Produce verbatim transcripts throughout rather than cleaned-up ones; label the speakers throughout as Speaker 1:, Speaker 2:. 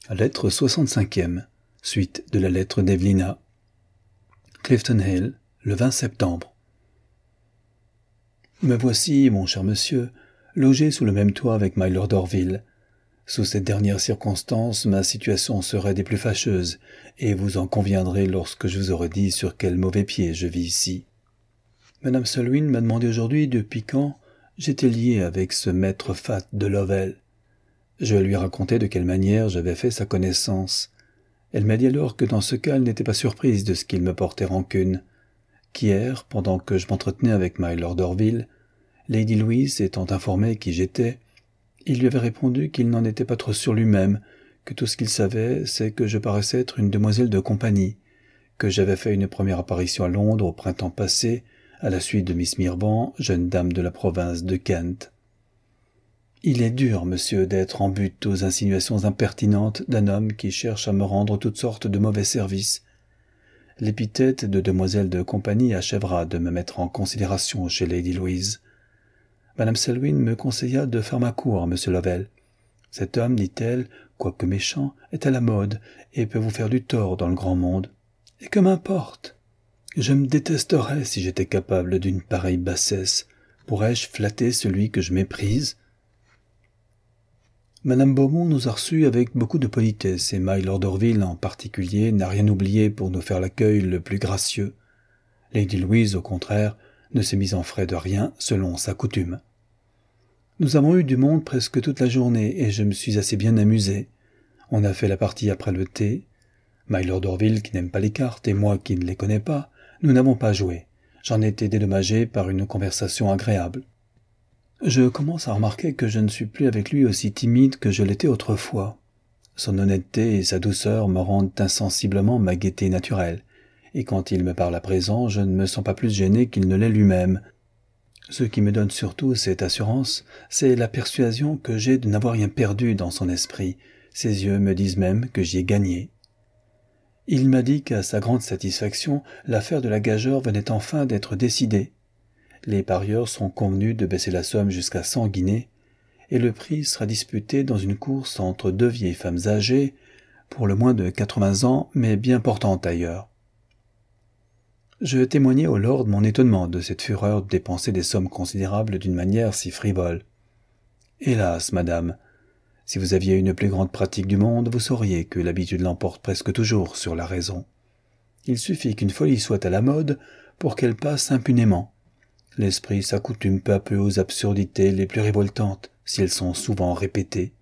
Speaker 1: Lettre soixante-cinquième, suite de la lettre d'Evelina. Clifton Hill, le vingt septembre. Me voici, mon cher monsieur, logé sous le même toit avec Mylord d'Orville. Sous cette dernière circonstance, ma situation serait des plus fâcheuses, et vous en conviendrez lorsque je vous aurai dit sur quel mauvais pied je vis ici. Madame Selwyn m'a demandé aujourd'hui depuis quand j'étais lié avec ce maître fat de Lovell. Je lui racontai de quelle manière j'avais fait sa connaissance. Elle m'a dit alors que dans ce cas, elle n'était pas surprise de ce qu'il me portait rancune, qu'hier, pendant que je m'entretenais avec Mylord d'Orville, Lady Louise étant informée qui j'étais, il lui avait répondu qu'il n'en était pas trop sûr lui-même, que tout ce qu'il savait, c'est que je paraissais être une demoiselle de compagnie, que j'avais fait une première apparition à Londres au printemps passé, à la suite de Miss Mirban, jeune dame de la province de Kent. Il est dur, monsieur, d'être en butte aux insinuations impertinentes d'un homme qui cherche à me rendre toutes sortes de mauvais services. L'épithète de demoiselle de compagnie achèvera de me mettre en considération chez Lady Louise. Madame Selwyn me conseilla de faire ma cour à monsieur Lovell. Cet homme, dit-elle, quoique méchant, est à la mode et peut vous faire du tort dans le grand monde. Et que m'importe? Je me détesterais si j'étais capable d'une pareille bassesse. Pourrais-je flatter celui que je méprise? Madame Beaumont nous a reçus avec beaucoup de politesse, et Mylord d'Orville en particulier n'a rien oublié pour nous faire l'accueil le plus gracieux. Lady Louise, au contraire, ne s'est mise en frais de rien, selon sa coutume. Nous avons eu du monde presque toute la journée, et je me suis assez bien amusé. On a fait la partie après le thé. Mylord d'Orville, qui n'aime pas les cartes, et moi qui ne les connais pas, nous n'avons pas joué. J'en ai été dédommagé par une conversation agréable. Je commence à remarquer que je ne suis plus avec lui aussi timide que je l'étais autrefois. Son honnêteté et sa douceur me rendent insensiblement ma gaieté naturelle, et quand il me parle à présent, je ne me sens pas plus gêné qu'il ne l'est lui-même. Ce qui me donne surtout cette assurance, c'est la persuasion que j'ai de n'avoir rien perdu dans son esprit. Ses yeux me disent même que j'y ai gagné. Il m'a dit qu'à sa grande satisfaction, l'affaire de la gageure venait enfin d'être décidée. Les parieurs sont convenus de baisser la somme jusqu'à cent guinées, et le prix sera disputé dans une course entre deux vieilles femmes âgées, pour le moins de quatre-vingts ans, mais bien portantes ailleurs. Je témoignai au lord mon étonnement de cette fureur de dépenser des sommes considérables d'une manière si frivole. Hélas, madame, si vous aviez une plus grande pratique du monde, vous sauriez que l'habitude l'emporte presque toujours sur la raison. Il suffit qu'une folie soit à la mode pour qu'elle passe impunément. L'esprit s'accoutume peu à peu aux absurdités les plus révoltantes, si elles sont souvent répétées.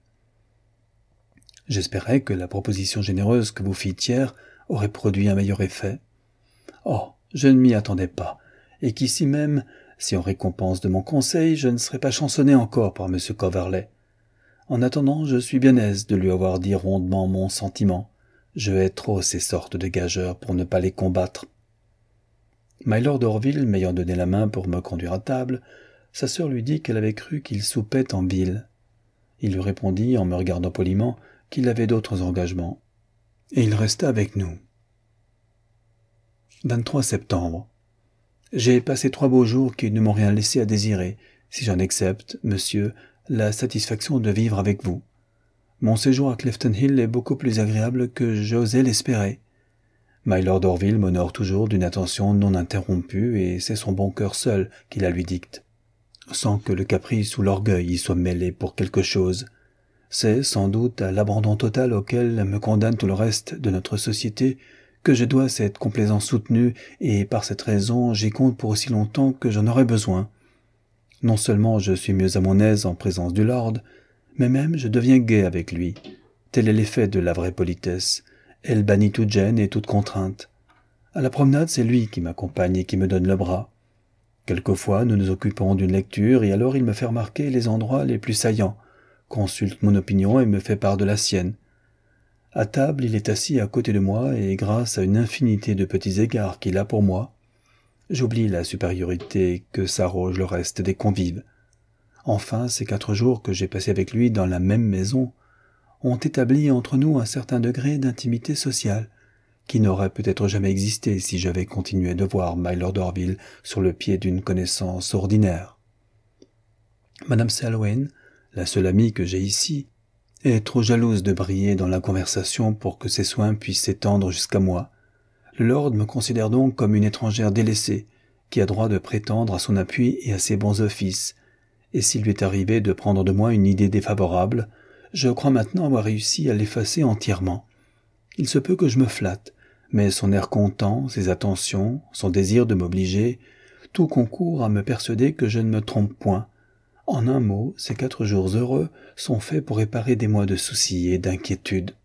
Speaker 1: J'espérais que la proposition généreuse que vous fîtes hier aurait produit un meilleur effet. Oh, je ne m'y attendais pas, et qu'ici même, si en récompense de mon conseil, je ne serais pas chansonné encore par M. Coverley. En attendant, je suis bien aise de lui avoir dit rondement mon sentiment. Je hais trop ces sortes de gageurs pour ne pas les combattre. Mylord d'Orville m'ayant donné la main pour me conduire à table, sa sœur lui dit qu'elle avait cru qu'il soupait en ville. Il lui répondit, en me regardant poliment, qu'il avait d'autres engagements. Et il resta avec nous. vingt-trois septembre. J'ai passé trois beaux jours qui ne m'ont rien laissé à désirer, si j'en accepte, monsieur, la satisfaction de vivre avec vous. Mon séjour à Clifton Hill est beaucoup plus agréable que j'osais l'espérer. Mylord d'Orville m'honore toujours d'une attention non interrompue, et c'est son bon cœur seul qui la lui dicte, sans que le caprice ou l'orgueil y soient mêlés pour quelque chose. C'est sans doute à l'abandon total auquel me condamne tout le reste de notre société que je dois cette complaisance soutenue, et par cette raison j'y compte pour aussi longtemps que j'en aurai besoin. Non seulement je suis mieux à mon aise en présence du lord, mais même je deviens gai avec lui. Tel est l'effet de la vraie politesse. Elle bannit toute gêne et toute contrainte. À la promenade, c'est lui qui m'accompagne et qui me donne le bras. Quelquefois, nous nous occupons d'une lecture, et alors il me fait remarquer les endroits les plus saillants, consulte mon opinion et me fait part de la sienne. À table, il est assis à côté de moi, et grâce à une infinité de petits égards qu'il a pour moi, j'oublie la supériorité que s'arroge le reste des convives. Enfin, ces quatre jours que j'ai passés avec lui dans la même maison ont établi entre nous un certain degré d'intimité sociale, qui n'aurait peut-être jamais existé si j'avais continué de voir Mylord d'Orville sur le pied d'une connaissance ordinaire. Madame Selwyn, la seule amie que j'ai ici, est trop jalouse de briller dans la conversation pour que ses soins puissent s'étendre jusqu'à moi. Le lord me considère donc comme une étrangère délaissée, qui a droit de prétendre à son appui et à ses bons offices, et s'il lui est arrivé de prendre de moi une idée défavorable, je crois maintenant avoir réussi à l'effacer entièrement. Il se peut que je me flatte, mais son air content, ses attentions, son désir de m'obliger, tout concourt à me persuader que je ne me trompe point. En un mot, ces quatre jours heureux sont faits pour réparer des mois de soucis et d'inquiétude.